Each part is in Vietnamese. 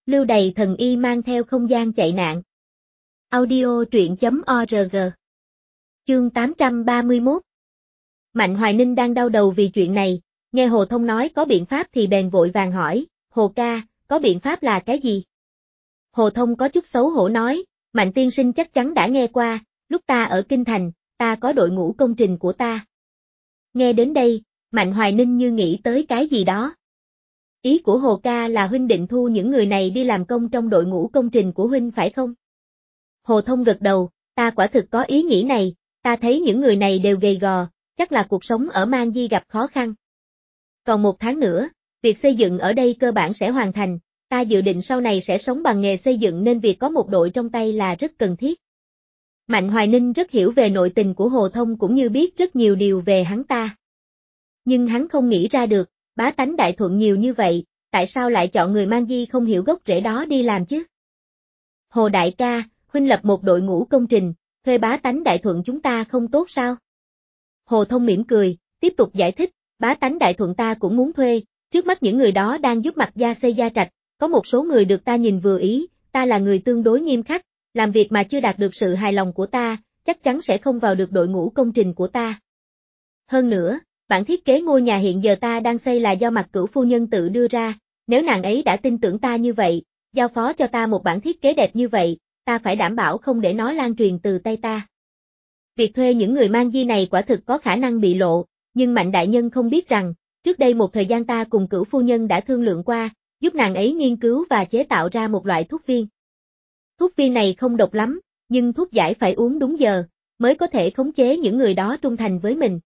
Lưu Đày thần y mang theo không gian chạy nạn. Audio truyện.org. Chương 831. Mạnh Hoài Ninh đang đau đầu vì chuyện này, nghe Hồ Thông nói có biện pháp thì bèn vội vàng hỏi, Hồ ca, có biện pháp là cái gì? Hồ Thông có chút xấu hổ nói, Mạnh tiên sinh chắc chắn đã nghe qua, lúc ta ở Kinh Thành, ta có đội ngũ công trình của ta. Nghe đến đây, Mạnh Hoài Ninh như nghĩ tới cái gì đó. Ý của Hồ ca là huynh định thu những người này đi làm công trong đội ngũ công trình của huynh phải không? Hồ Thông gật đầu, ta quả thực có ý nghĩ này, ta thấy những người này đều gầy gò, chắc là cuộc sống ở Mang Di gặp khó khăn. Còn 1 tháng nữa, việc xây dựng ở đây cơ bản sẽ hoàn thành, ta dự định sau này sẽ sống bằng nghề xây dựng nên việc có một đội trong tay là rất cần thiết. Mạnh Hoài Ninh rất hiểu về nội tình của Hồ Thông cũng như biết rất nhiều điều về hắn ta. Nhưng hắn không nghĩ ra được, bá tánh Đại Thuận nhiều như vậy, tại sao lại chọn người Mang Di không hiểu gốc rễ đó đi làm chứ? Hồ đại ca, huynh lập một đội ngũ công trình, thuê bá tánh Đại Thuận chúng ta không tốt sao? Hồ Thông mỉm cười, tiếp tục giải thích, bá tánh Đại Thuận ta cũng muốn thuê, trước mắt những người đó đang giúp Mạc gia xây gia trạch, có một số người được ta nhìn vừa ý, ta là người tương đối nghiêm khắc, làm việc mà chưa đạt được sự hài lòng của ta, chắc chắn sẽ không vào được đội ngũ công trình của ta. Hơn nữa, bản thiết kế ngôi nhà hiện giờ ta đang xây là do Mạc Cửu phu nhân tự đưa ra, nếu nàng ấy đã tin tưởng ta như vậy, giao phó cho ta một bản thiết kế đẹp như vậy, ta phải đảm bảo không để nó lan truyền từ tay ta. Việc thuê những người Mang Di này quả thực có khả năng bị lộ, nhưng Mạnh đại nhân không biết rằng, trước đây một thời gian ta cùng Cửu phu nhân đã thương lượng qua, giúp nàng ấy nghiên cứu và chế tạo ra một loại thuốc viên. Thuốc viên này không độc lắm, nhưng thuốc giải phải uống đúng giờ, mới có thể khống chế những người đó trung thành với mình.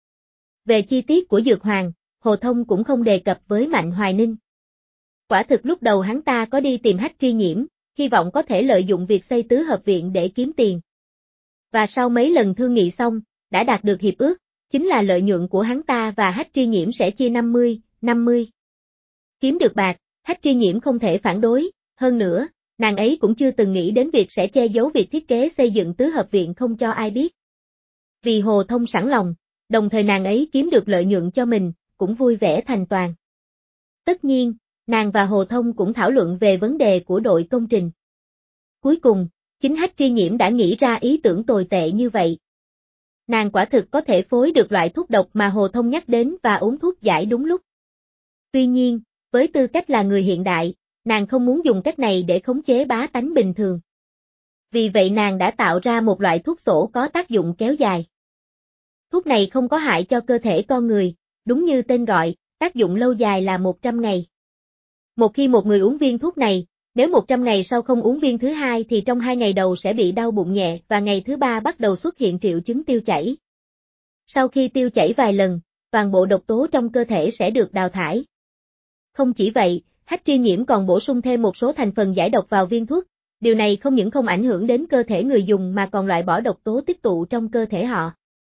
Về chi tiết của Dược Hoàng, Hồ Thông cũng không đề cập với Mạnh Hoài Ninh. Quả thực lúc đầu hắn ta có đi tìm Hách Tri Nhiễm, hy vọng có thể lợi dụng việc xây tứ hợp viện để kiếm tiền. Và sau mấy lần thương nghị xong, đã đạt được hiệp ước, chính là lợi nhuận của hắn ta và Hách Tri Nhiễm sẽ chia 50-50. Kiếm được bạc, Hách Tri Nhiễm không thể phản đối, hơn nữa, nàng ấy cũng chưa từng nghĩ đến việc sẽ che giấu việc thiết kế xây dựng tứ hợp viện không cho ai biết. Vì Hồ Thông sẵn lòng, đồng thời nàng ấy kiếm được lợi nhuận cho mình, cũng vui vẻ thành toàn. Tất nhiên, nàng và Hồ Thông cũng thảo luận về vấn đề của đội công trình. Cuối cùng, chính Hách Tri Nhiễm đã nghĩ ra ý tưởng tồi tệ như vậy. Nàng quả thực có thể phối được loại thuốc độc mà Hồ Thông nhắc đến và uống thuốc giải đúng lúc. Tuy nhiên, với tư cách là người hiện đại, nàng không muốn dùng cách này để khống chế bá tánh bình thường. Vì vậy nàng đã tạo ra một loại thuốc sổ có tác dụng kéo dài. Thuốc này không có hại cho cơ thể con người, đúng như tên gọi, tác dụng lâu dài là 100 ngày. Một khi một người uống viên thuốc này, nếu 100 ngày sau không uống viên thứ hai thì trong 2 ngày đầu sẽ bị đau bụng nhẹ và ngày thứ 3 bắt đầu xuất hiện triệu chứng tiêu chảy. Sau khi tiêu chảy vài lần, toàn bộ độc tố trong cơ thể sẽ được đào thải. Không chỉ vậy, Hách Tri Nhiễm còn bổ sung thêm một số thành phần giải độc vào viên thuốc, điều này không những không ảnh hưởng đến cơ thể người dùng mà còn loại bỏ độc tố tích tụ trong cơ thể họ.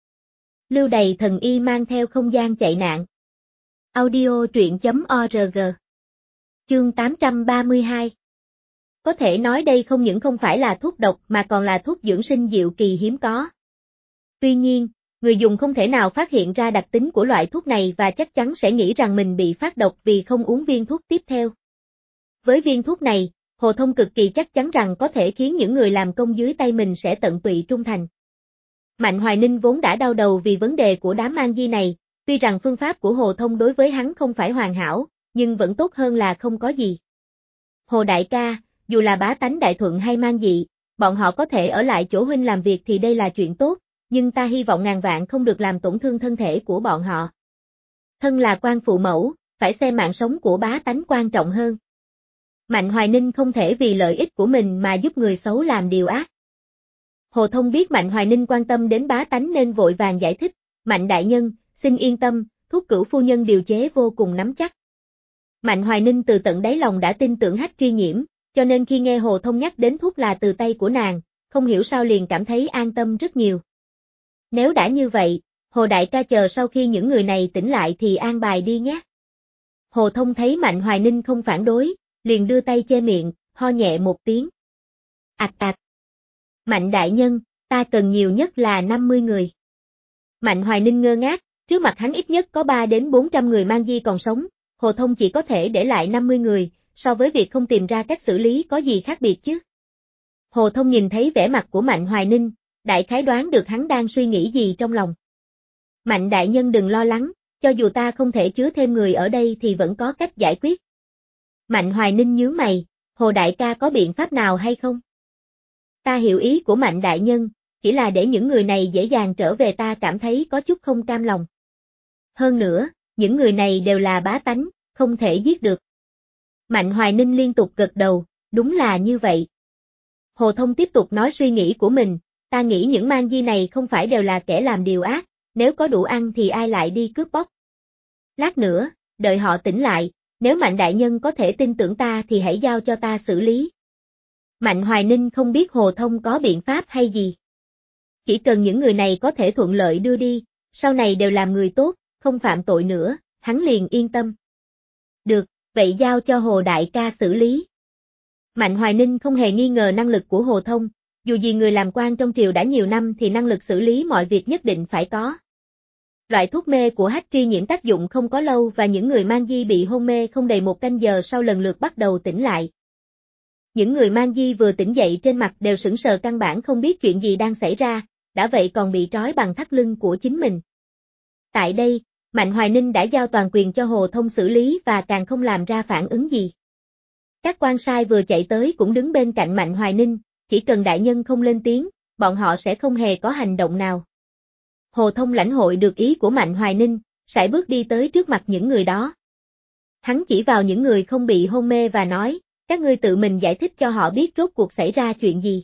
Lưu Đày thần y mang theo không gian chạy nạn. Audio truyện.org. Chương 832. Có thể nói đây không những không phải là thuốc độc mà còn là thuốc dưỡng sinh diệu kỳ hiếm có. Tuy nhiên, người dùng không thể nào phát hiện ra đặc tính của loại thuốc này và chắc chắn sẽ nghĩ rằng mình bị phát độc vì không uống viên thuốc tiếp theo. Với viên thuốc này, Hồ Thông cực kỳ chắc chắn rằng có thể khiến những người làm công dưới tay mình sẽ tận tụy trung thành. Mạnh Hoài Ninh vốn đã đau đầu vì vấn đề của đám Mang Di này, tuy rằng phương pháp của Hồ Thông đối với hắn không phải hoàn hảo, nhưng vẫn tốt hơn là không có gì. Hồ đại ca, dù là bá tánh Đại Thuận hay Mang Dị, bọn họ có thể ở lại chỗ huynh làm việc thì đây là chuyện tốt, nhưng ta hy vọng ngàn vạn không được làm tổn thương thân thể của bọn họ. Thân là quan phụ mẫu, phải xem mạng sống của bá tánh quan trọng hơn. Mạnh Hoài Ninh không thể vì lợi ích của mình mà giúp người xấu làm điều ác. Hồ Thông biết Mạnh Hoài Ninh quan tâm đến bá tánh nên vội vàng giải thích, Mạnh đại nhân, xin yên tâm, thuốc Cửu phu nhân điều chế vô cùng nắm chắc. Mạnh Hoài Ninh từ tận đáy lòng đã tin tưởng Hách Tri Nhiễm, cho nên khi nghe Hồ Thông nhắc đến thuốc là từ tay của nàng, không hiểu sao liền cảm thấy an tâm rất nhiều. Nếu đã như vậy, Hồ đại ca chờ sau khi những người này tỉnh lại thì an bài đi nhé. Hồ Thông thấy Mạnh Hoài Ninh không phản đối, liền đưa tay che miệng, ho nhẹ một tiếng. Ạch ạch. Mạnh đại nhân, ta cần nhiều nhất là 50 người. Mạnh Hoài Ninh ngơ ngác, trước mặt hắn ít nhất có 3 đến 400 người Mang Di còn sống, Hồ Thông chỉ có thể để lại 50 người, so với việc không tìm ra cách xử lý có gì khác biệt chứ? Hồ Thông nhìn thấy vẻ mặt của Mạnh Hoài Ninh, đại khái đoán được hắn đang suy nghĩ gì trong lòng. Mạnh đại nhân đừng lo lắng, cho dù ta không thể chứa thêm người ở đây thì vẫn có cách giải quyết. Mạnh Hoài Ninh nhướng mày, Hồ đại ca có biện pháp nào hay không? Ta hiểu ý của Mạnh đại nhân, chỉ là để những người này dễ dàng trở về ta cảm thấy có chút không cam lòng. Hơn nữa, những người này đều là bá tánh, không thể giết được. Mạnh Hoài Ninh liên tục gật đầu, đúng là như vậy. Hồ Thông tiếp tục nói suy nghĩ của mình, ta nghĩ những mang di này không phải đều là kẻ làm điều ác, nếu có đủ ăn thì ai lại đi cướp bóc. Lát nữa, đợi họ tỉnh lại, nếu Mạnh đại nhân có thể tin tưởng ta thì hãy giao cho ta xử lý. Mạnh Hoài Ninh không biết Hồ Thông có biện pháp hay gì. Chỉ cần những người này có thể thuận lợi đưa đi, sau này đều làm người tốt, không phạm tội nữa, hắn liền yên tâm. Được, vậy giao cho Hồ đại ca xử lý. Mạnh Hoài Ninh không hề nghi ngờ năng lực của Hồ Thông, dù gì người làm quan trong triều đã nhiều năm thì năng lực xử lý mọi việc nhất định phải có. Loại thuốc mê của hách tri nhiễm tác dụng không có lâu và những người mang di bị hôn mê không đầy 1 canh giờ sau lần lượt bắt đầu tỉnh lại. Những người mang di vừa tỉnh dậy trên mặt đều sững sờ căn bản không biết chuyện gì đang xảy ra, đã vậy còn bị trói bằng thắt lưng của chính mình. Tại đây, Mạnh Hoài Ninh đã giao toàn quyền cho Hồ Thông xử lý và càng không làm ra phản ứng gì. Các quan sai vừa chạy tới cũng đứng bên cạnh Mạnh Hoài Ninh, chỉ cần đại nhân không lên tiếng, bọn họ sẽ không hề có hành động nào. Hồ Thông lãnh hội được ý của Mạnh Hoài Ninh, sải bước đi tới trước mặt những người đó. Hắn chỉ vào những người không bị hôn mê và nói, các ngươi tự mình giải thích cho họ biết rốt cuộc xảy ra chuyện gì.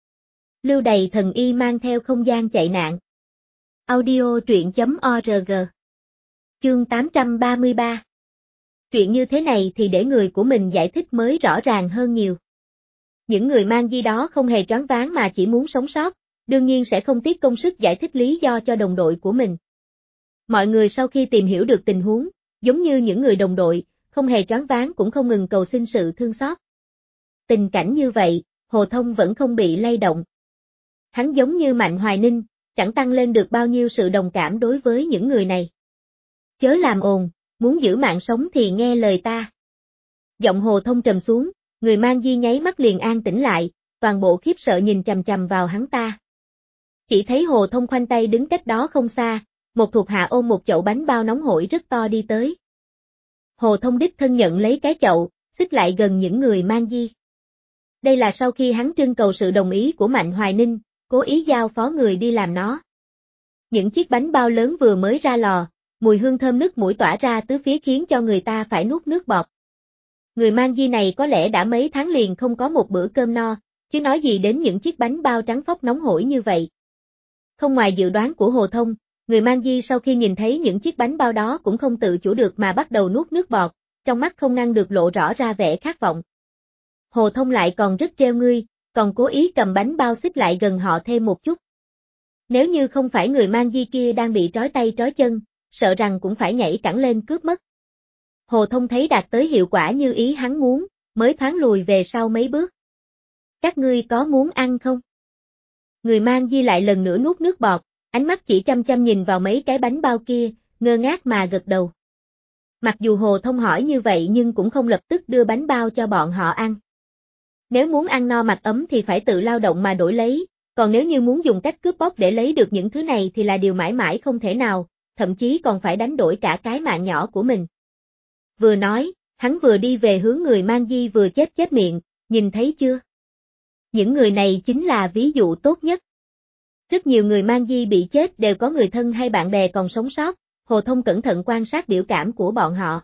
Lưu Đày thần y mang theo không gian chạy nạn. Audio truyện.org. Chương 833. Chuyện như thế này thì để người của mình giải thích mới rõ ràng hơn nhiều. Những người mang di đó không hề choáng váng mà chỉ muốn sống sót, đương nhiên sẽ không tiếc công sức giải thích lý do cho đồng đội của mình. Mọi người sau khi tìm hiểu được tình huống, giống như những người đồng đội, không hề choáng váng cũng không ngừng cầu xin sự thương xót. Tình cảnh như vậy, Hồ Thông vẫn không bị lay động. Hắn giống như Mạnh Hoài Ninh, chẳng tăng lên được bao nhiêu sự đồng cảm đối với những người này. Chớ làm ồn, muốn giữ mạng sống thì nghe lời ta. Giọng Hồ Thông trầm xuống, người mang di nháy mắt liền an tĩnh lại, toàn bộ khiếp sợ nhìn chằm chằm vào hắn ta. Chỉ thấy Hồ Thông khoanh tay đứng cách đó không xa, một thuộc hạ ôm một chậu bánh bao nóng hổi rất to đi tới. Hồ Thông đích thân nhận lấy cái chậu, xích lại gần những người mang di. Đây là sau khi hắn trưng cầu sự đồng ý của Mạnh Hoài Ninh, cố ý giao phó người đi làm nó. Những chiếc bánh bao lớn vừa mới ra lò, mùi hương thơm nức mũi tỏa ra tứ phía khiến cho người ta phải nuốt nước bọt. Người mang di này có lẽ đã mấy tháng liền không có một bữa cơm no, chứ nói gì đến những chiếc bánh bao trắng phóc nóng hổi như vậy. Không ngoài dự đoán của Hồ Thông, người mang di sau khi nhìn thấy những chiếc bánh bao đó cũng không tự chủ được mà bắt đầu nuốt nước bọt, trong mắt không ngăn được lộ rõ ra vẻ khát vọng. Hồ Thông lại còn rất trêu ngươi, còn cố ý cầm bánh bao xích lại gần họ thêm một chút. Nếu như không phải người mang di kia đang bị trói tay trói chân, sợ rằng cũng phải nhảy cẳng lên cướp mất. Hồ Thông thấy đạt tới hiệu quả như ý hắn muốn, mới thoáng lùi về sau mấy bước. Các ngươi có muốn ăn không? Người mang di lại lần nữa nuốt nước bọt, ánh mắt chỉ chăm chăm nhìn vào mấy cái bánh bao kia, ngơ ngác mà gật đầu. Mặc dù Hồ Thông hỏi như vậy nhưng cũng không lập tức đưa bánh bao cho bọn họ ăn. Nếu muốn ăn no mặc ấm thì phải tự lao động mà đổi lấy, còn nếu như muốn dùng cách cướp bóc để lấy được những thứ này thì là điều mãi mãi không thể nào, thậm chí còn phải đánh đổi cả cái mạng nhỏ của mình. Vừa nói, hắn vừa đi về hướng người mang di vừa chép miệng, nhìn thấy chưa? Những người này chính là ví dụ tốt nhất. Rất nhiều người mang di bị chết đều có người thân hay bạn bè còn sống sót, Hồ Thông cẩn thận quan sát biểu cảm của bọn họ.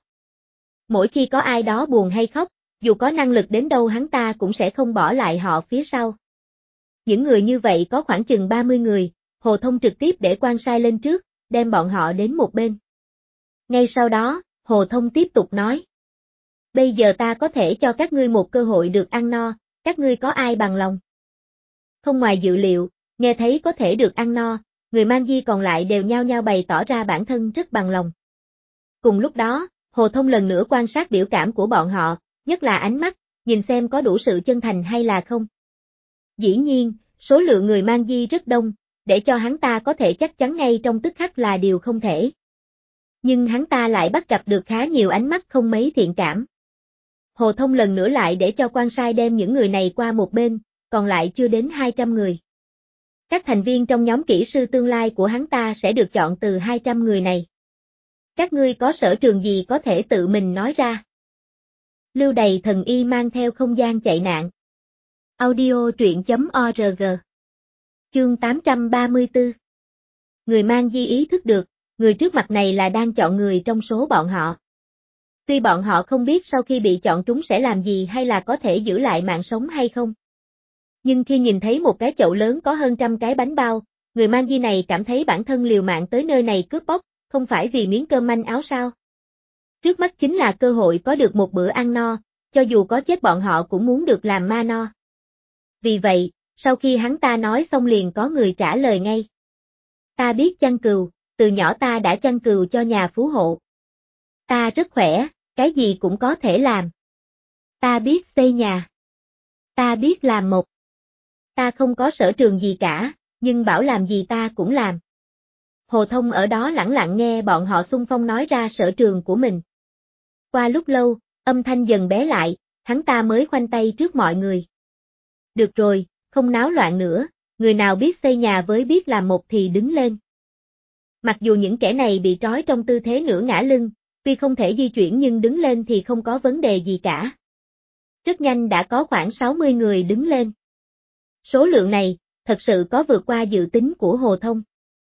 Mỗi khi có ai đó buồn hay khóc, dù có năng lực đến đâu hắn ta cũng sẽ không bỏ lại họ phía sau. Những người như vậy có khoảng chừng 30 người, Hồ Thông trực tiếp để quan sai lên trước, đem bọn họ đến một bên. Ngay sau đó, Hồ Thông tiếp tục nói. Bây giờ ta có thể cho các ngươi một cơ hội được ăn no, các ngươi có ai bằng lòng? Không ngoài dự liệu, nghe thấy có thể được ăn no, người mang di còn lại đều nhao nhao bày tỏ ra bản thân rất bằng lòng. Cùng lúc đó, Hồ Thông lần nữa quan sát biểu cảm của bọn họ, nhất là ánh mắt, nhìn xem có đủ sự chân thành hay là không. Dĩ nhiên, số lượng người mang di rất đông, để cho hắn ta có thể chắc chắn ngay trong tức khắc là điều không thể. Nhưng hắn ta lại bắt gặp được khá nhiều ánh mắt không mấy thiện cảm. Hồ Thông lần nữa lại để cho quan sai đem những người này qua một bên, còn lại chưa đến 200 người. Các thành viên trong nhóm kỹ sư tương lai của hắn ta sẽ được chọn từ 200 người này. Các ngươi có sở trường gì có thể tự mình nói ra. Lưu Đày thần y mang theo không gian chạy nạn. Audio truyện.org. Chương 834. Người mang di ý thức được, người trước mặt này là đang chọn người trong số bọn họ. Tuy bọn họ không biết sau khi bị chọn trúng sẽ làm gì hay là có thể giữ lại mạng sống hay không. Nhưng khi nhìn thấy một cái chậu lớn có hơn 100 cái bánh bao, người mang di này cảm thấy bản thân liều mạng tới nơi này cướp bóc, không phải vì miếng cơm manh áo sao. Trước mắt chính là cơ hội có được một bữa ăn no, cho dù có chết bọn họ cũng muốn được làm ma no. Vì vậy, sau khi hắn ta nói xong liền có người trả lời ngay. Ta biết chăn cừu, từ nhỏ ta đã chăn cừu cho nhà phú hộ. Ta rất khỏe, cái gì cũng có thể làm. Ta biết xây nhà. Ta biết làm mộc. Ta không có sở trường gì cả, nhưng bảo làm gì ta cũng làm. Hồ Thông ở đó lẳng lặng nghe bọn họ xung phong nói ra sở trường của mình. Qua lúc lâu, âm thanh dần bé lại, hắn ta mới khoanh tay trước mọi người. Được rồi, không náo loạn nữa, người nào biết xây nhà với biết làm mộc thì đứng lên. Mặc dù những kẻ này bị trói trong tư thế nửa ngã lưng, tuy không thể di chuyển nhưng đứng lên thì không có vấn đề gì cả. Rất nhanh đã có khoảng 60 người đứng lên. Số lượng này, thật sự có vượt qua dự tính của Hồ Thông.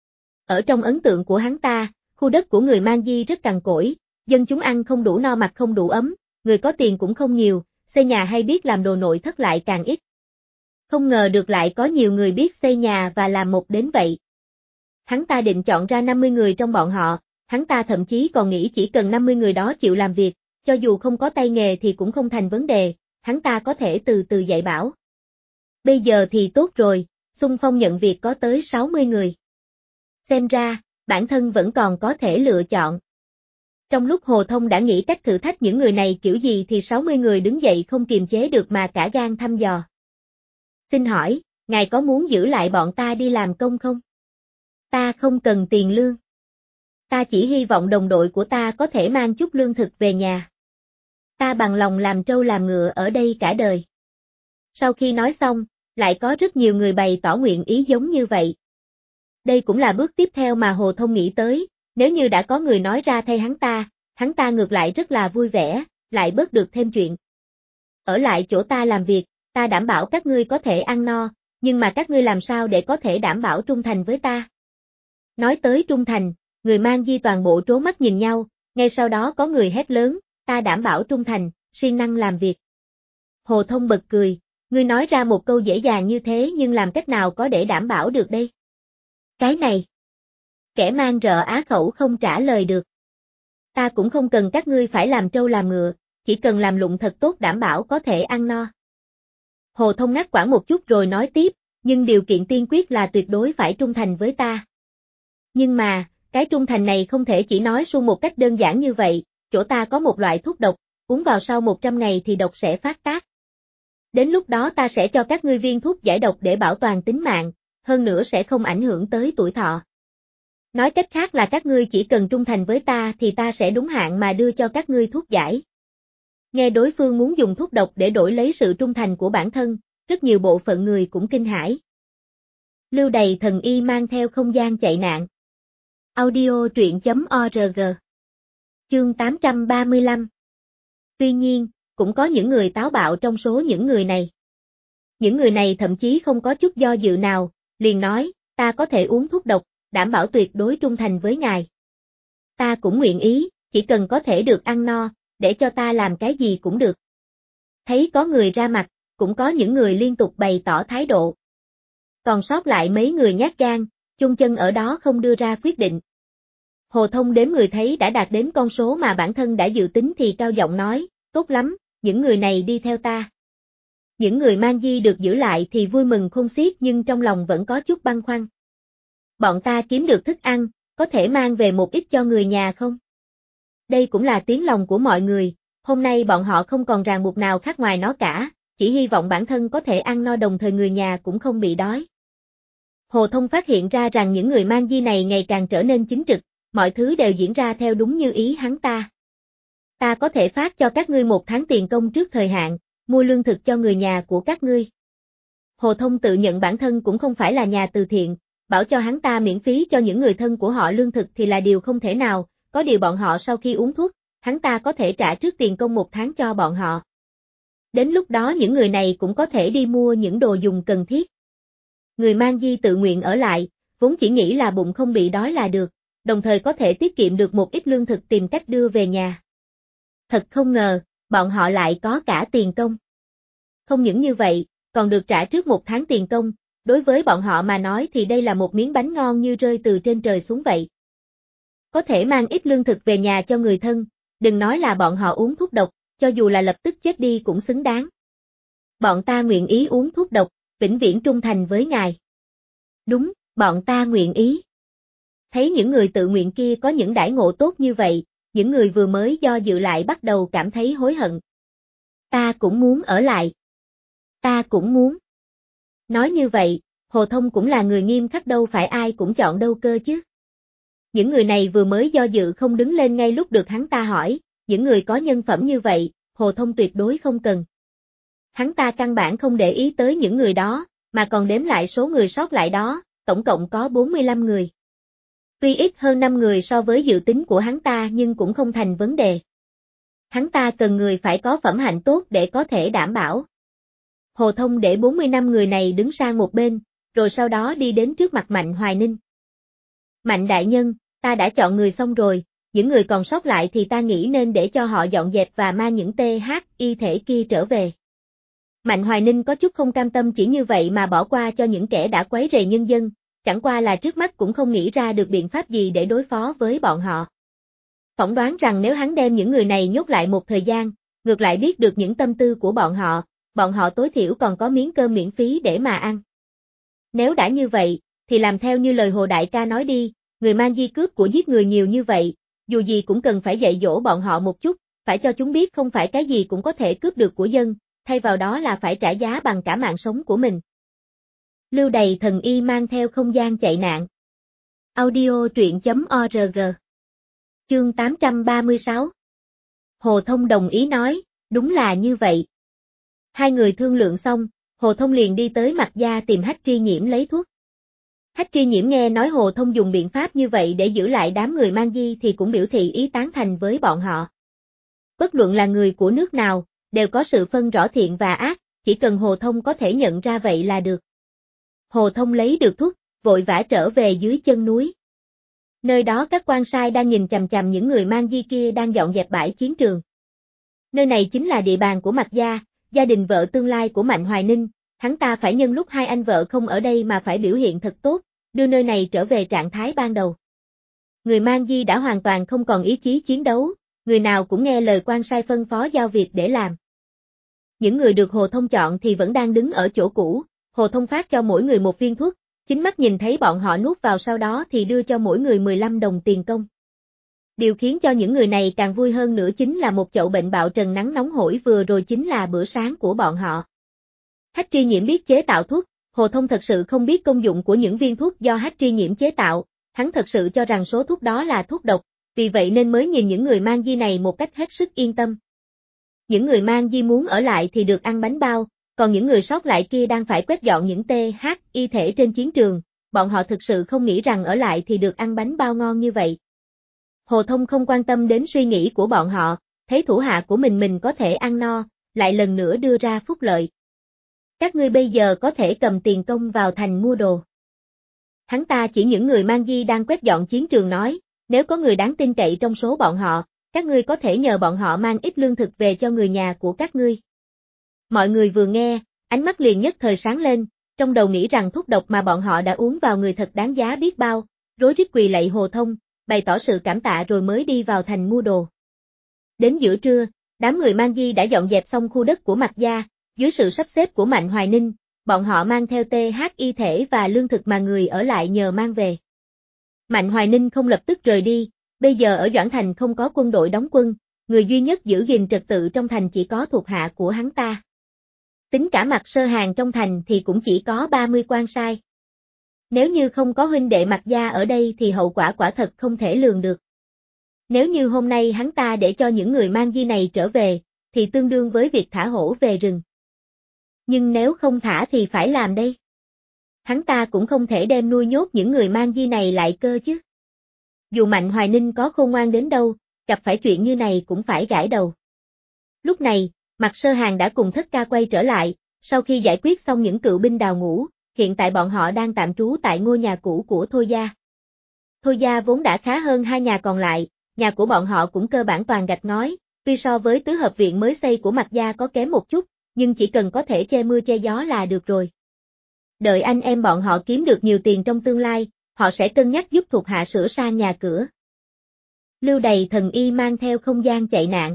Ở trong ấn tượng của hắn ta, khu đất của người mang di rất cằn cỗi, dân chúng ăn không đủ no mặc không đủ ấm, người có tiền cũng không nhiều, xây nhà hay biết làm đồ nội thất lại càng ít. Không ngờ được lại có nhiều người biết xây nhà và làm mộc đến vậy. Hắn ta định chọn ra 50 người trong bọn họ, hắn ta thậm chí còn nghĩ chỉ cần 50 người đó chịu làm việc, cho dù không có tay nghề thì cũng không thành vấn đề, hắn ta có thể từ từ dạy bảo. Bây giờ thì tốt rồi, xung phong nhận việc có tới 60 người. Xem ra, bản thân vẫn còn có thể lựa chọn. Trong lúc Hồ Thông đã nghĩ cách thử thách những người này kiểu gì thì 60 người đứng dậy không kiềm chế được mà cả gan thăm dò. Xin hỏi, ngài có muốn giữ lại bọn ta đi làm công không? Ta không cần tiền lương. Ta chỉ hy vọng đồng đội của ta có thể mang chút lương thực về nhà. Ta bằng lòng làm trâu làm ngựa ở đây cả đời. Sau khi nói xong, lại có rất nhiều người bày tỏ nguyện ý giống như vậy. Đây cũng là bước tiếp theo mà Hồ Thông nghĩ tới, nếu như đã có người nói ra thay hắn ta ngược lại rất là vui vẻ, lại bớt được thêm chuyện. Ở lại chỗ ta làm việc, ta đảm bảo các ngươi có thể ăn no, nhưng mà các ngươi làm sao để có thể đảm bảo trung thành với ta? Nói tới trung thành, người mang di toàn bộ trố mắt nhìn nhau, ngay sau đó có người hét lớn, ta đảm bảo trung thành, siêng năng làm việc. Hồ Thông bật cười, ngươi nói ra một câu dễ dàng như thế nhưng làm cách nào có để đảm bảo được đây? Cái này. Kẻ mang rợ á khẩu không trả lời được. Ta cũng không cần các ngươi phải làm trâu làm ngựa, chỉ cần làm lụng thật tốt đảm bảo có thể ăn no. Hồ Thông ngắt quãng một chút rồi nói tiếp, nhưng điều kiện tiên quyết là tuyệt đối phải trung thành với ta. Nhưng mà, cái trung thành này không thể chỉ nói suông một cách đơn giản như vậy, chỗ ta có một loại thuốc độc, uống vào sau 100 ngày thì độc sẽ phát tác. Đến lúc đó ta sẽ cho các ngươi viên thuốc giải độc để bảo toàn tính mạng, hơn nữa sẽ không ảnh hưởng tới tuổi thọ. Nói cách khác là các ngươi chỉ cần trung thành với ta thì ta sẽ đúng hạn mà đưa cho các ngươi thuốc giải. Nghe đối phương muốn dùng thuốc độc để đổi lấy sự trung thành của bản thân, rất nhiều bộ phận người cũng kinh hãi. Lưu Đày thần y mang theo không gian chạy nạn. Audio truyện.org. Chương 835. Tuy nhiên, cũng có những người táo bạo trong số những người này. Những người này thậm chí không có chút do dự nào, liền nói, ta có thể uống thuốc độc, đảm bảo tuyệt đối trung thành với ngài. Ta cũng nguyện ý, chỉ cần có thể được ăn no, để cho ta làm cái gì cũng được. Thấy có người ra mặt, cũng có những người liên tục bày tỏ thái độ. Còn sót lại mấy người nhát gan, chôn chân ở đó không đưa ra quyết định. Hồ Thông đếm người thấy đã đạt đến con số mà bản thân đã dự tính thì cao giọng nói, tốt lắm, những người này đi theo ta. Những người mang di được giữ lại thì vui mừng khôn xiết nhưng trong lòng vẫn có chút băn khoăn. Bọn ta kiếm được thức ăn, có thể mang về một ít cho người nhà không? Đây cũng là tiếng lòng của mọi người, hôm nay bọn họ không còn ràng buộc nào khác ngoài nó cả, chỉ hy vọng bản thân có thể ăn no đồng thời người nhà cũng không bị đói. Hồ Thông phát hiện ra rằng những người mang di này ngày càng trở nên chính trực, mọi thứ đều diễn ra theo đúng như ý hắn ta. Ta có thể phát cho các ngươi 1 tháng tiền công trước thời hạn, mua lương thực cho người nhà của các ngươi. Hồ Thông tự nhận bản thân cũng không phải là nhà từ thiện, bảo cho hắn ta miễn phí cho những người thân của họ lương thực thì là điều không thể nào, có điều bọn họ sau khi uống thuốc, hắn ta có thể trả trước tiền công 1 tháng cho bọn họ. Đến lúc đó những người này cũng có thể đi mua những đồ dùng cần thiết. Người mang di tự nguyện ở lại, vốn chỉ nghĩ là bụng không bị đói là được, đồng thời có thể tiết kiệm được một ít lương thực tìm cách đưa về nhà. Thật không ngờ, bọn họ lại có cả tiền công. Không những như vậy, còn được trả trước 1 tháng tiền công, đối với bọn họ mà nói thì đây là một miếng bánh ngon như rơi từ trên trời xuống vậy. Có thể mang ít lương thực về nhà cho người thân, đừng nói là bọn họ uống thuốc độc, cho dù là lập tức chết đi cũng xứng đáng. Bọn ta nguyện ý uống thuốc độc, vĩnh viễn trung thành với ngài. Đúng, bọn ta nguyện ý. Thấy những người tự nguyện kia có những đãi ngộ tốt như vậy, những người vừa mới do dự lại bắt đầu cảm thấy hối hận. Ta cũng muốn ở lại. Ta cũng muốn. Nói như vậy, Hồ Thông cũng là người nghiêm khắc đâu phải ai cũng chọn đâu cơ chứ. Những người này vừa mới do dự không đứng lên ngay lúc được hắn ta hỏi, những người có nhân phẩm như vậy, Hồ Thông tuyệt đối không cần. Hắn ta căn bản không để ý tới những người đó, mà còn đếm lại số người sót lại đó, tổng cộng có 45 người. Tuy ít hơn 5 người so với dự tính của hắn ta nhưng cũng không thành vấn đề. Hắn ta cần người phải có phẩm hạnh tốt để có thể đảm bảo. Hồ Thông để 45 người này đứng sang một bên, rồi sau đó đi đến trước mặt Mạnh Hoài Ninh. Mạnh đại nhân, ta đã chọn người xong rồi, những người còn sót lại thì ta nghĩ nên để cho họ dọn dẹp và mang những y thể kia trở về. Mạnh Hoài Ninh có chút không cam tâm chỉ như vậy mà bỏ qua cho những kẻ đã quấy rầy nhân dân, chẳng qua là trước mắt cũng không nghĩ ra được biện pháp gì để đối phó với bọn họ. Phỏng đoán rằng nếu hắn đem những người này nhốt lại một thời gian, ngược lại biết được những tâm tư của bọn họ tối thiểu còn có miếng cơm miễn phí để mà ăn. Nếu đã như vậy, thì làm theo như lời Hồ Đại ca nói đi, người mang di cướp của giết người nhiều như vậy, dù gì cũng cần phải dạy dỗ bọn họ một chút, phải cho chúng biết không phải cái gì cũng có thể cướp được của dân, thay vào đó là phải trả giá bằng cả mạng sống của mình. Lưu Đày thần y mang theo không gian chạy nạn. Audio truyện.org. Chương 836. Hồ Thông đồng ý nói, đúng là như vậy. Hai người thương lượng xong, Hồ Thông liền đi tới Mạc Gia tìm Hách Tri Nhiễm lấy thuốc. Hách Tri Nhiễm nghe nói Hồ Thông dùng biện pháp như vậy để giữ lại đám người mang di thì cũng biểu thị ý tán thành với bọn họ. Bất luận là người của nước nào, đều có sự phân rõ thiện và ác, chỉ cần Hồ Thông có thể nhận ra vậy là được. Hồ Thông lấy được thuốc, vội vã trở về dưới chân núi. Nơi đó các quan sai đang nhìn chằm chằm những người mang di kia đang dọn dẹp bãi chiến trường. Nơi này chính là địa bàn của Mạc Gia, gia đình vợ tương lai của Mạnh Hoài Ninh, hắn ta phải nhân lúc hai anh vợ không ở đây mà phải biểu hiện thật tốt, đưa nơi này trở về trạng thái ban đầu. Người mang di đã hoàn toàn không còn ý chí chiến đấu, người nào cũng nghe lời quan sai phân phó giao việc để làm. Những người được Hồ Thông chọn thì vẫn đang đứng ở chỗ cũ, Hồ Thông phát cho mỗi người một viên thuốc, chính mắt nhìn thấy bọn họ nuốt vào sau đó thì đưa cho mỗi người 15 đồng tiền công. Điều khiến cho những người này càng vui hơn nữa chính là một chậu bệnh bạo trần nắng nóng hổi vừa rồi chính là bữa sáng của bọn họ. Hách Tri Nhiễm biết chế tạo thuốc, Hồ Thông thật sự không biết công dụng của những viên thuốc do Hách Tri Nhiễm chế tạo, hắn thật sự cho rằng số thuốc đó là thuốc độc, vì vậy nên mới nhìn những người mang di này một cách hết sức yên tâm. Những người mang di muốn ở lại thì được ăn bánh bao, còn những người sót lại kia đang phải quét dọn những y thể trên chiến trường, bọn họ thực sự không nghĩ rằng ở lại thì được ăn bánh bao ngon như vậy. Hồ Thông không quan tâm đến suy nghĩ của bọn họ, thấy thủ hạ của mình có thể ăn no, lại lần nữa đưa ra phúc lợi. Các ngươi bây giờ có thể cầm tiền công vào thành mua đồ. Hắn ta chỉ những người mang di đang quét dọn chiến trường nói, nếu có người đáng tin cậy trong số bọn họ, các ngươi có thể nhờ bọn họ mang ít lương thực về cho người nhà của các ngươi. Mọi người vừa nghe, ánh mắt liền nhất thời sáng lên, trong đầu nghĩ rằng thuốc độc mà bọn họ đã uống vào người thật đáng giá biết bao, rối rít quỳ lạy Hồ Thông, bày tỏ sự cảm tạ rồi mới đi vào thành mua đồ. Đến giữa trưa, đám người mang di đã dọn dẹp xong khu đất của Mạc Gia, dưới sự sắp xếp của Mạnh Hoài Ninh, bọn họ mang theo y thể và lương thực mà người ở lại nhờ mang về. Mạnh Hoài Ninh không lập tức rời đi, bây giờ ở Doãn Thành không có quân đội đóng quân, người duy nhất giữ gìn trật tự trong thành chỉ có thuộc hạ của hắn ta. Tính cả Mạc Sơ Hàng trong thành thì cũng chỉ có 30 quan sai. Nếu như không có huynh đệ Mạc Gia ở đây thì hậu quả quả thật không thể lường được. Nếu như hôm nay hắn ta để cho những người mang di này trở về, thì tương đương với việc thả hổ về rừng. Nhưng nếu không thả thì phải làm đây. Hắn ta cũng không thể đem nuôi nhốt những người mang di này lại cơ chứ. Dù Mạnh Hoài Ninh có khôn ngoan đến đâu, gặp phải chuyện như này cũng phải gãi đầu. Lúc này, Mạc Sơ Hàng đã cùng Thất Ca quay trở lại, sau khi giải quyết xong những cựu binh đào ngũ, hiện tại bọn họ đang tạm trú tại ngôi nhà cũ của Thôi Gia. Thôi Gia vốn đã khá hơn hai nhà còn lại, nhà của bọn họ cũng cơ bản toàn gạch ngói, tuy so với tứ hợp viện mới xây của Mạc Gia có kém một chút, nhưng chỉ cần có thể che mưa che gió là được rồi. Đợi anh em bọn họ kiếm được nhiều tiền trong tương lai, họ sẽ cân nhắc giúp thuộc hạ sửa sang nhà cửa. Lưu Đầy Thần Y mang theo không gian chạy nạn.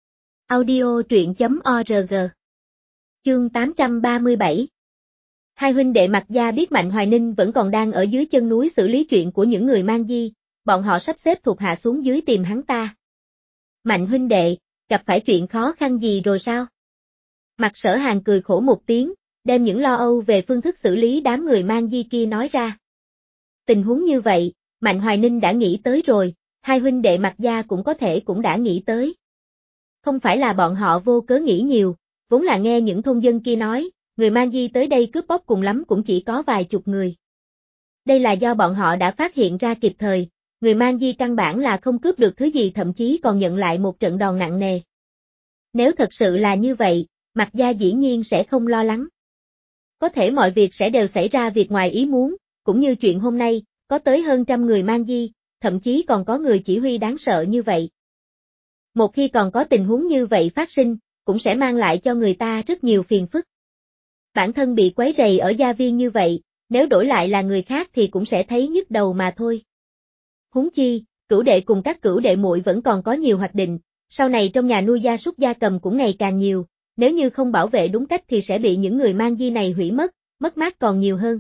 Audio truyện.org. Chương 837. Hai huynh đệ Mạc Gia biết Mạnh Hoài Ninh vẫn còn đang ở dưới chân núi xử lý chuyện của những người mang di, bọn họ sắp xếp thuộc hạ xuống dưới tìm hắn ta. Mạnh huynh đệ, gặp phải chuyện khó khăn gì rồi sao? Mạc Sở Hàng cười khổ một tiếng, đem những lo âu về phương thức xử lý đám người mang di kia nói ra. Tình huống như vậy, Mạnh Hoài Ninh đã nghĩ tới rồi, hai huynh đệ Mạc Gia cũng có thể cũng đã nghĩ tới. Không phải là bọn họ vô cớ nghĩ nhiều, vốn là nghe những thôn dân kia nói, người mang di tới đây cướp bóc cùng lắm cũng chỉ có vài chục người. Đây là do bọn họ đã phát hiện ra kịp thời, người mang di căn bản là không cướp được thứ gì, thậm chí còn nhận lại một trận đòn nặng nề. Nếu thật sự là như vậy, Mạc Gia dĩ nhiên sẽ không lo lắng. Có thể mọi việc sẽ đều xảy ra việc ngoài ý muốn, cũng như chuyện hôm nay, có tới hơn trăm người mang di, thậm chí còn có người chỉ huy đáng sợ như vậy. Một khi còn có tình huống như vậy phát sinh, cũng sẽ mang lại cho người ta rất nhiều phiền phức. Bản thân bị quấy rầy ở gia viên như vậy, nếu đổi lại là người khác thì cũng sẽ thấy nhức đầu mà thôi. Huống chi, cửu đệ cùng các cửu đệ muội vẫn còn có nhiều hoạch định, sau này trong nhà nuôi gia súc gia cầm cũng ngày càng nhiều, nếu như không bảo vệ đúng cách thì sẽ bị những người mang di này hủy mất mát còn nhiều hơn.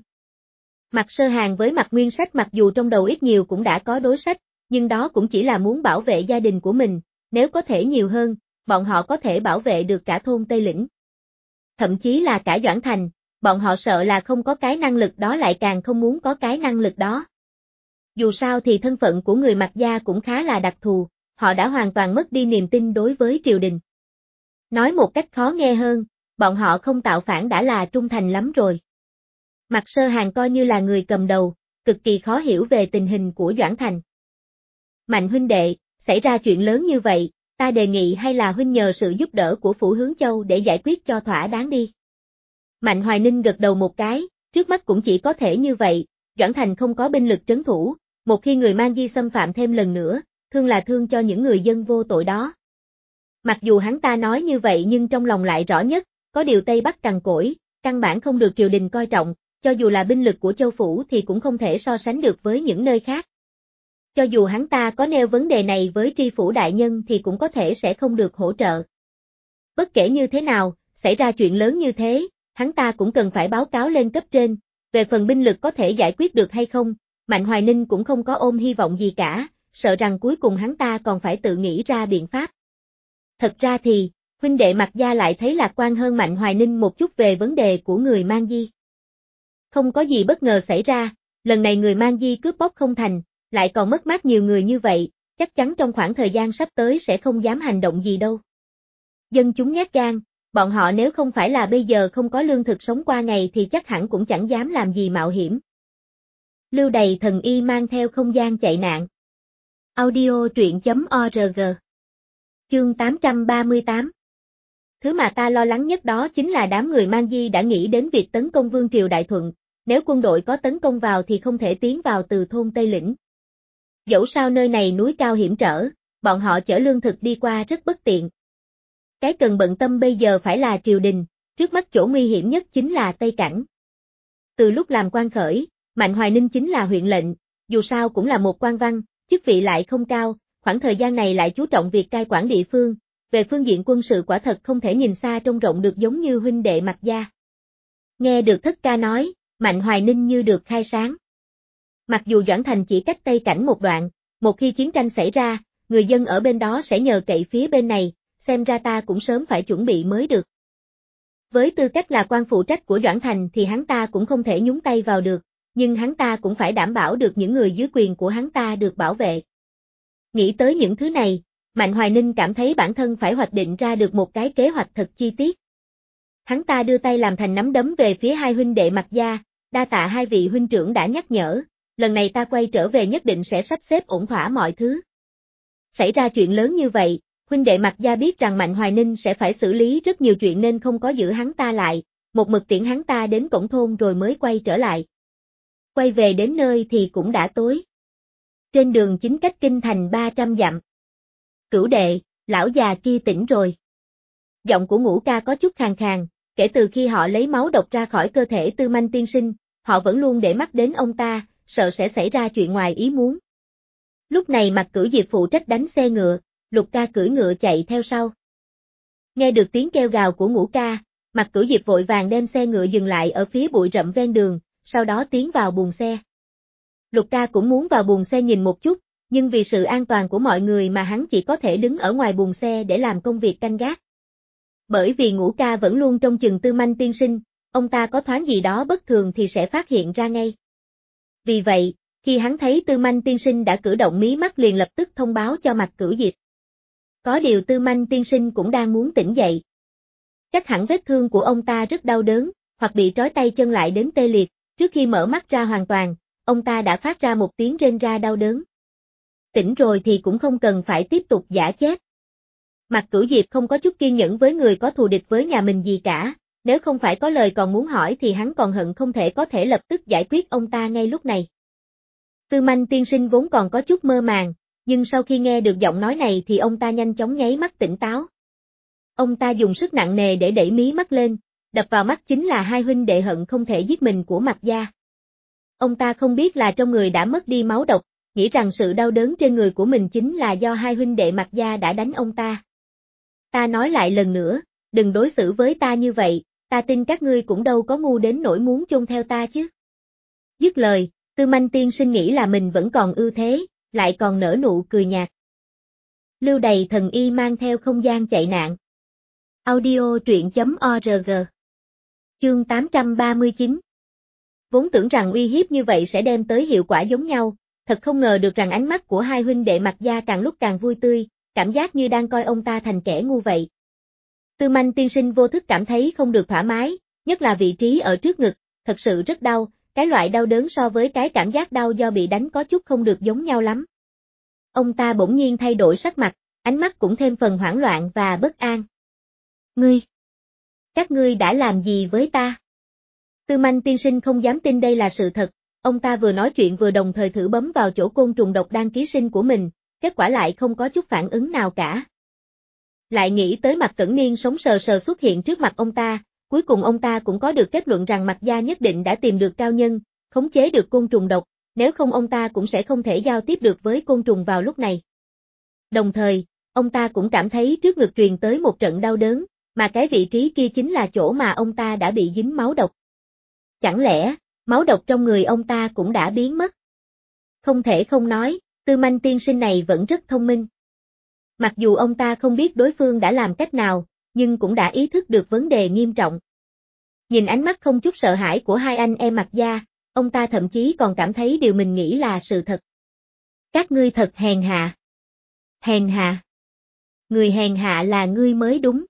Mạc Sơ Hàng với Mạc Nguyên Sách mặc dù trong đầu ít nhiều cũng đã có đối sách, nhưng đó cũng chỉ là muốn bảo vệ gia đình của mình, nếu có thể nhiều hơn, bọn họ có thể bảo vệ được cả thôn Tây Lĩnh. Thậm chí là cả Doãn Thành, bọn họ sợ là không có cái năng lực đó lại càng không muốn có cái năng lực đó. Dù sao thì thân phận của người Mạc Gia cũng khá là đặc thù, họ đã hoàn toàn mất đi niềm tin đối với triều đình. Nói một cách khó nghe hơn, bọn họ không tạo phản đã là trung thành lắm rồi. Mạc Sơ Hàng coi như là người cầm đầu, cực kỳ khó hiểu về tình hình của Doãn Thành. Mạnh huynh đệ, xảy ra chuyện lớn như vậy, ta đề nghị hay là huynh nhờ sự giúp đỡ của Phủ Hướng Châu để giải quyết cho thỏa đáng đi. Mạnh Hoài Ninh gật đầu một cái, trước mắt cũng chỉ có thể như vậy, Doãn Thành không có binh lực trấn thủ, một khi người mang di xâm phạm thêm lần nữa, thương là thương cho những người dân vô tội đó. Mặc dù hắn ta nói như vậy nhưng trong lòng lại rõ nhất, có điều Tây Bắc cằn cỗi, căn bản không được triều đình coi trọng, cho dù là binh lực của châu phủ thì cũng không thể so sánh được với những nơi khác. Cho dù hắn ta có nêu vấn đề này với tri phủ đại nhân thì cũng có thể sẽ không được hỗ trợ. Bất kể như thế nào, xảy ra chuyện lớn như thế, hắn ta cũng cần phải báo cáo lên cấp trên, về phần binh lực có thể giải quyết được hay không, Mạnh Hoài Ninh cũng không có ôm hy vọng gì cả, sợ rằng cuối cùng hắn ta còn phải tự nghĩ ra biện pháp. Thật ra thì, huynh đệ Mạc Gia lại thấy lạc quan hơn Mạnh Hoài Ninh một chút về vấn đề của người mang di. Không có gì bất ngờ xảy ra, lần này người mang di cướp bóc không thành, lại còn mất mát nhiều người như vậy, chắc chắn trong khoảng thời gian sắp tới sẽ không dám hành động gì đâu. Dân chúng nhát gan, bọn họ nếu không phải là bây giờ không có lương thực sống qua ngày thì chắc hẳn cũng chẳng dám làm gì mạo hiểm. Lưu Đầy Thần Y mang theo không gian chạy nạn. Audio truyện.org. Chương 838. Thứ mà ta lo lắng nhất đó chính là đám người mang di đã nghĩ đến việc tấn công Vương triều Đại Thuận, nếu quân đội có tấn công vào thì không thể tiến vào từ thôn Tây Lĩnh. Dẫu sao nơi này núi cao hiểm trở, bọn họ chở lương thực đi qua rất bất tiện. Cái cần bận tâm bây giờ phải là triều đình, trước mắt chỗ nguy hiểm nhất chính là Tây Cảnh. Từ lúc làm quan khởi, Mạnh Hoài Ninh chính là huyện lệnh, dù sao cũng là một quan văn, chức vị lại không cao, khoảng thời gian này lại chú trọng việc cai quản địa phương, về phương diện quân sự quả thật không thể nhìn xa trông rộng được giống như huynh đệ Mạc Gia. Nghe được Thất Ca nói, Mạnh Hoài Ninh như được khai sáng. Mặc dù Doãn Thành chỉ cách Tây Cảnh một đoạn, một khi chiến tranh xảy ra, người dân ở bên đó sẽ nhờ cậy phía bên này, xem ra ta cũng sớm phải chuẩn bị mới được. Với tư cách là quan phụ trách của Doãn Thành thì hắn ta cũng không thể nhúng tay vào được, nhưng hắn ta cũng phải đảm bảo được những người dưới quyền của hắn ta được bảo vệ. Nghĩ tới những thứ này, Mạnh Hoài Ninh cảm thấy bản thân phải hoạch định ra được một cái kế hoạch thật chi tiết. Hắn ta đưa tay làm thành nắm đấm về phía hai huynh đệ Mạc gia, đa tạ hai vị huynh trưởng đã nhắc nhở, lần này ta quay trở về nhất định sẽ sắp xếp ổn thỏa mọi thứ. Xảy ra chuyện lớn như vậy, huynh đệ Mạc gia biết rằng Mạnh Hoài Ninh sẽ phải xử lý rất nhiều chuyện nên không có giữ hắn ta lại, một mực tiễn hắn ta đến cổng thôn rồi mới quay trở lại. Quay về đến nơi thì cũng đã tối. Trên đường chính cách kinh thành 300 dặm. Cửu đệ, lão già kia tỉnh rồi. Giọng của Ngũ Ca có chút khàn khàn, kể từ khi họ lấy máu độc ra khỏi cơ thể Tư Manh tiên sinh, họ vẫn luôn để mắt đến ông ta, sợ sẽ xảy ra chuyện ngoài ý muốn. Lúc này Mạc Cửu Diệp phụ trách đánh xe ngựa, Lục Ca cưỡi ngựa chạy theo sau. Nghe được tiếng kêu gào của Ngũ Ca, Mạc Cửu Diệp vội vàng đem xe ngựa dừng lại ở phía bụi rậm ven đường, sau đó tiến vào buồng xe. Lục Ca cũng muốn vào buồng xe nhìn một chút, nhưng vì sự an toàn của mọi người mà hắn chỉ có thể đứng ở ngoài buồng xe để làm công việc canh gác. Bởi vì Ngũ Ca vẫn luôn trông chừng Tư Manh tiên sinh, ông ta có thoáng gì đó bất thường thì sẽ phát hiện ra ngay. Vì vậy, khi hắn thấy Tư Manh tiên sinh đã cử động mí mắt liền lập tức thông báo cho Mạc Cửu Diệp. Có điều Tư Manh tiên sinh cũng đang muốn tỉnh dậy. Chắc hẳn vết thương của ông ta rất đau đớn, hoặc bị trói tay chân lại đến tê liệt, trước khi mở mắt ra hoàn toàn, ông ta đã phát ra một tiếng rên ra đau đớn. Tỉnh rồi thì cũng không cần phải tiếp tục giả chết. Mạc Cửu Diệp không có chút kiên nhẫn với người có thù địch với nhà mình gì cả, nếu không phải có lời còn muốn hỏi thì hắn còn hận không thể có thể lập tức giải quyết ông ta ngay lúc này. Tư Manh tiên sinh vốn còn có chút mơ màng, nhưng sau khi nghe được giọng nói này thì ông ta nhanh chóng nháy mắt tỉnh táo. Ông ta dùng sức nặng nề để đẩy mí mắt lên, đập vào mắt chính là hai huynh đệ hận không thể giết mình của Mạc gia. Ông ta không biết là trong người đã mất đi máu độc, nghĩ rằng sự đau đớn trên người của mình chính là do hai huynh đệ Mạc gia đã đánh ông ta. Ta nói lại lần nữa, đừng đối xử với ta như vậy, ta tin các ngươi cũng đâu có ngu đến nỗi muốn chôn theo ta chứ. Dứt lời, Tư Manh tiên sinh nghĩ là mình vẫn còn ưu thế, lại còn nở nụ cười nhạt. Lưu Đầy thần y mang theo không gian chạy nạn. Audio truyện.org. Chương 839. Vốn tưởng rằng uy hiếp như vậy sẽ đem tới hiệu quả giống nhau, thật không ngờ được rằng ánh mắt của hai huynh đệ Mạc gia càng lúc càng vui tươi, cảm giác như đang coi ông ta thành kẻ ngu vậy. Tư Manh tiên sinh vô thức cảm thấy không được thoải mái, nhất là vị trí ở trước ngực, thật sự rất đau, cái loại đau đớn so với cái cảm giác đau do bị đánh có chút không được giống nhau lắm. Ông ta bỗng nhiên thay đổi sắc mặt, ánh mắt cũng thêm phần hoảng loạn và bất an. Các ngươi đã làm gì với ta? Tư Manh tiên sinh không dám tin đây là sự thật, ông ta vừa nói chuyện vừa đồng thời thử bấm vào chỗ côn trùng độc đang ký sinh của mình, kết quả lại không có chút phản ứng nào cả. Lại nghĩ tới Mạc Cẩn Niên sống sờ sờ xuất hiện trước mặt ông ta, cuối cùng ông ta cũng có được kết luận rằng Mạc gia nhất định đã tìm được cao nhân, khống chế được côn trùng độc, nếu không ông ta cũng sẽ không thể giao tiếp được với côn trùng vào lúc này. Đồng thời, ông ta cũng cảm thấy trước ngực truyền tới một trận đau đớn, mà cái vị trí kia chính là chỗ mà ông ta đã bị dính máu độc. Chẳng lẽ, máu độc trong người ông ta cũng đã biến mất? Không thể không nói, Tư Manh tiên sinh này vẫn rất thông minh. Mặc dù ông ta không biết đối phương đã làm cách nào, nhưng cũng đã ý thức được vấn đề nghiêm trọng. Nhìn ánh mắt không chút sợ hãi của hai anh em Mạc gia, ông ta thậm chí còn cảm thấy điều mình nghĩ là sự thật. Các ngươi thật hèn hạ. Hèn hạ. Người hèn hạ là ngươi mới đúng.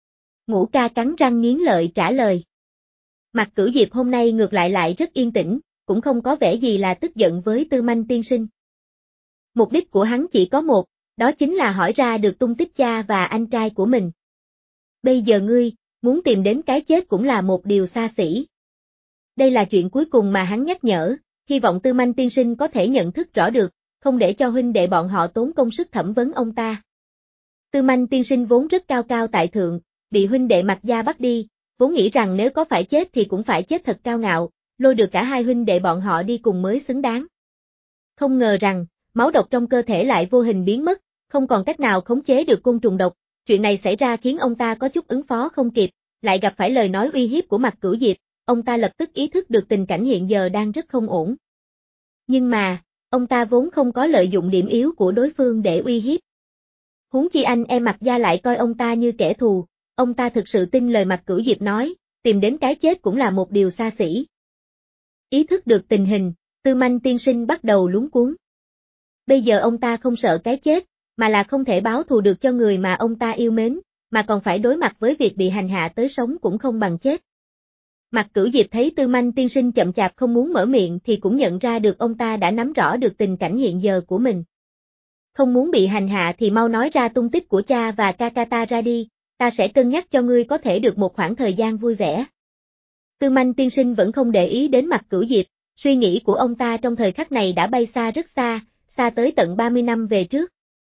Ngũ Ca cắn răng nghiến lợi trả lời. Mạc Cửu Diệp hôm nay ngược lại rất yên tĩnh, cũng không có vẻ gì là tức giận với Tư Manh tiên sinh. Mục đích của hắn chỉ có một, đó chính là hỏi ra được tung tích cha và anh trai của mình. Bây giờ ngươi, muốn tìm đến cái chết cũng là một điều xa xỉ. Đây là chuyện cuối cùng mà hắn nhắc nhở, hy vọng Tư Manh tiên sinh có thể nhận thức rõ được, không để cho huynh đệ bọn họ tốn công sức thẩm vấn ông ta. Tư Manh tiên sinh vốn rất cao cao tại thượng, bị huynh đệ Mạc gia bắt đi, vốn nghĩ rằng nếu có phải chết thì cũng phải chết thật cao ngạo, lôi được cả hai huynh đệ bọn họ đi cùng mới xứng đáng. Không ngờ rằng, máu độc trong cơ thể lại vô hình biến mất, không còn cách nào khống chế được côn trùng độc, chuyện này xảy ra khiến ông ta có chút ứng phó không kịp, lại gặp phải lời nói uy hiếp của Mạc Cửu Diệp, ông ta lập tức ý thức được tình cảnh hiện giờ đang rất không ổn. Nhưng mà, ông ta vốn không có lợi dụng điểm yếu của đối phương để uy hiếp. Huống chi anh em Mạc gia lại coi ông ta như kẻ thù, ông ta thực sự tin lời Mạc Cửu Diệp nói, tìm đến cái chết cũng là một điều xa xỉ. Ý thức được tình hình, Tư Manh tiên sinh bắt đầu luống cuống. Bây giờ ông ta không sợ cái chết, mà là không thể báo thù được cho người mà ông ta yêu mến, mà còn phải đối mặt với việc bị hành hạ tới sống cũng không bằng chết. Mạc Cửu Diệp thấy Tư Manh tiên sinh chậm chạp không muốn mở miệng thì cũng nhận ra được ông ta đã nắm rõ được tình cảnh hiện giờ của mình. Không muốn bị hành hạ thì mau nói ra tung tích của cha và ca ta ra đi, ta sẽ cân nhắc cho ngươi có thể được một khoảng thời gian vui vẻ. Tư Manh tiên sinh vẫn không để ý đến Mạc Cửu Diệp, suy nghĩ của ông ta trong thời khắc này đã bay xa rất xa, xa tới tận 30 năm về trước.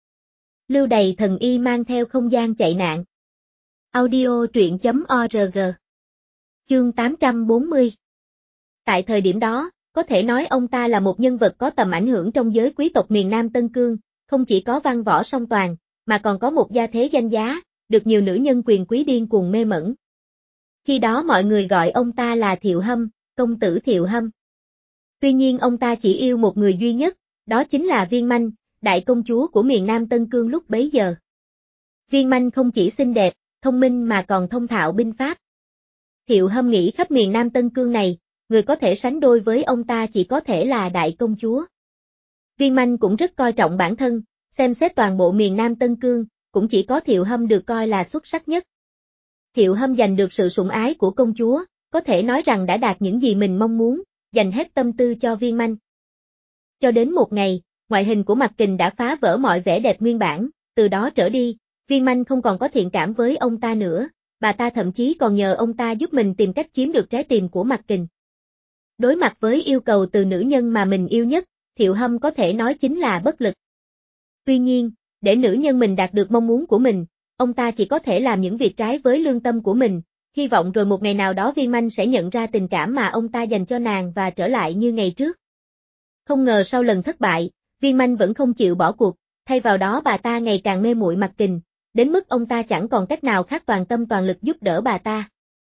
Lưu Đày thần y mang theo không gian chạy nạn. Audio truyện.org. Chương 840. Tại thời điểm đó, có thể nói ông ta là một nhân vật có tầm ảnh hưởng trong giới quý tộc miền Nam Tân Cương, không chỉ có văn võ song toàn, mà còn có một gia thế danh giá, được nhiều nữ nhân quyền quý điên cuồng mê mẩn. Khi đó mọi người gọi ông ta là Thiệu Hâm, công tử Thiệu Hâm. Tuy nhiên ông ta chỉ yêu một người duy nhất, đó chính là Viên Manh, đại công chúa của miền Nam Tân Cương lúc bấy giờ. Viên Manh không chỉ xinh đẹp, thông minh mà còn thông thạo binh pháp. Thiệu Hâm nghĩ khắp miền Nam Tân Cương này, người có thể sánh đôi với ông ta chỉ có thể là đại công chúa. Viên Manh cũng rất coi trọng bản thân, xem xét toàn bộ miền Nam Tân Cương, cũng chỉ có Thiệu Hâm được coi là xuất sắc nhất. Thiệu Hâm giành được sự sủng ái của công chúa, có thể nói rằng đã đạt những gì mình mong muốn, dành hết tâm tư cho Viên Manh. Cho đến một ngày, ngoại hình của Mạc Kình đã phá vỡ mọi vẻ đẹp nguyên bản, từ đó trở đi, Viên Manh không còn có thiện cảm với ông ta nữa, bà ta thậm chí còn nhờ ông ta giúp mình tìm cách chiếm được trái tim của Mạc Kình. Đối mặt với yêu cầu từ nữ nhân mà mình yêu nhất, Thiệu Hâm có thể nói chính là bất lực. Tuy nhiên, để nữ nhân mình đạt được mong muốn của mình, ông ta chỉ có thể làm những việc trái với lương tâm của mình, hy vọng rồi một ngày nào đó Viên Manh sẽ nhận ra tình cảm mà ông ta dành cho nàng và trở lại như ngày trước. Không ngờ sau lần thất bại, Viên Manh vẫn không chịu bỏ cuộc, thay vào đó bà ta ngày càng mê muội Mạc Kình, đến mức ông ta chẳng còn cách nào khác toàn tâm toàn lực giúp đỡ bà ta.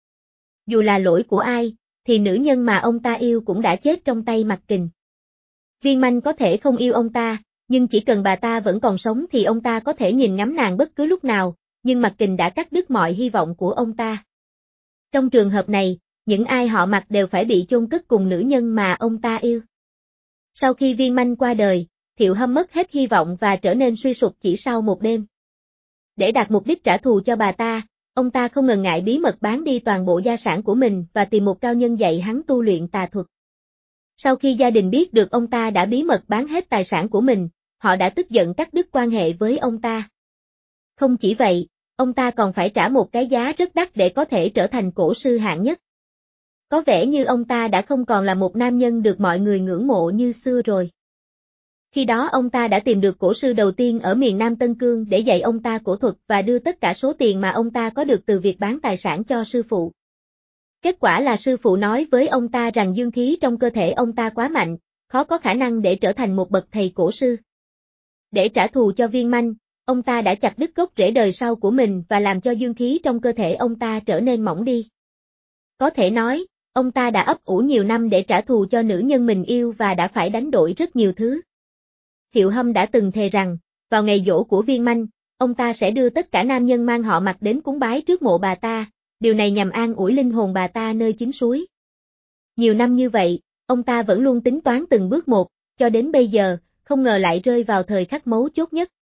Dù là lỗi của ai, thì nữ nhân mà ông ta yêu cũng đã chết trong tay Mạc Kình. Viên Manh có thể không yêu ông ta, nhưng chỉ cần bà ta vẫn còn sống thì ông ta có thể nhìn ngắm nàng bất cứ lúc nào, nhưng Mạc Kình đã cắt đứt mọi hy vọng của ông ta. Trong trường hợp này, những ai họ Mạc đều phải bị chôn cất cùng nữ nhân mà ông ta yêu. Sau khi Viên Manh qua đời, Thiệu Hâm mất hết hy vọng và trở nên suy sụp chỉ sau một đêm. Để đạt mục đích trả thù cho bà ta, ông ta không ngần ngại bí mật bán đi toàn bộ gia sản của mình và tìm một cao nhân dạy hắn tu luyện tà thuật. Sau khi gia đình biết được ông ta đã bí mật bán hết tài sản của mình, họ đã tức giận cắt đứt quan hệ với ông ta. Không chỉ vậy, ông ta còn phải trả một cái giá rất đắt để có thể trở thành cổ sư hạng nhất. Có vẻ như ông ta đã không còn là một nam nhân được mọi người ngưỡng mộ như xưa rồi. Khi đó ông ta đã tìm được cổ sư đầu tiên ở miền Nam Tân Cương để dạy ông ta cổ thuật và đưa tất cả số tiền mà ông ta có được từ việc bán tài sản cho sư phụ. Kết quả là sư phụ nói với ông ta rằng dương khí trong cơ thể ông ta quá mạnh, khó có khả năng để trở thành một bậc thầy cổ sư. Để trả thù cho Viên Manh, ông ta đã chặt đứt gốc rễ đời sau của mình và làm cho dương khí trong cơ thể ông ta trở nên mỏng đi. Có thể nói, ông ta đã ấp ủ nhiều năm để trả thù cho nữ nhân mình yêu và đã phải đánh đổi rất nhiều thứ. Thiệu Hâm đã từng thề rằng, vào ngày giỗ của Viên Manh, ông ta sẽ đưa tất cả nam nhân mang họ Mạc đến cúng bái trước mộ bà ta, điều này nhằm an ủi linh hồn bà ta nơi chính suối. Nhiều năm như vậy, ông ta vẫn luôn tính toán từng bước một, cho đến bây giờ, không ngờ lại rơi vào thời khắc mấu chốt nhất.